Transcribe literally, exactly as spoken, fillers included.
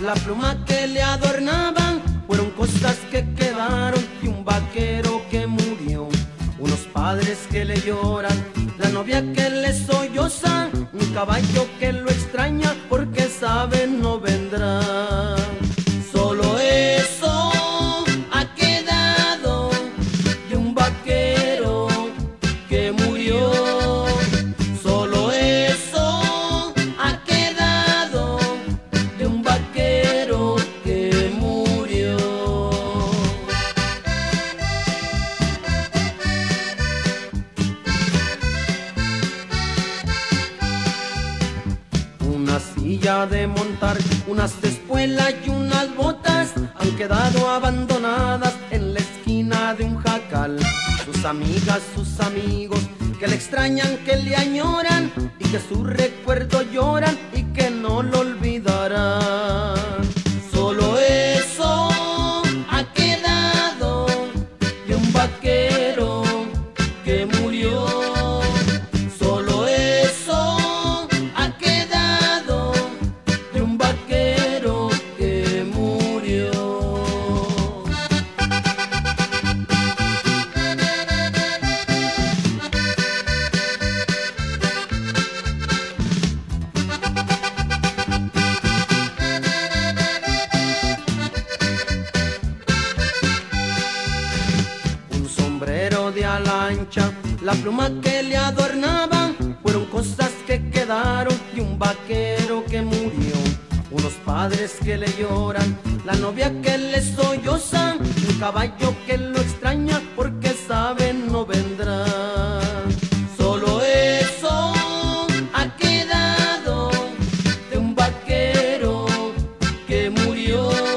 La pluma que le adornaban fueron cosas que quedaron y un vaquero que murió, unos padres que le lloran, la novia que le solloza, un caballo que lo extraña porque sabe no vendrá. Solo eso ha quedado de un vaquero que murió. Solo eso ha quedado de un vaquero que murió. Una silla de montar, unas espuelas y unas botas han quedado abandonadas en la esquina de un jacal. Sus amigas, sus amigos que le extrañan, que le añoran y que su recuerdo lloran y que no lo olvidarán. Solo eso ha quedado de un vaquero que murió. Solo eso ha quedado de un vaquero que murió. Un sombrero de ala ancha, la pluma que le adornaban fueron cosas que quedaron de un vaquero que murió, unos padres que le lloran, la novia que le solloza, un caballo que lo extraña porque sabe no vendrá. Solo eso ha quedado de un vaquero que murió.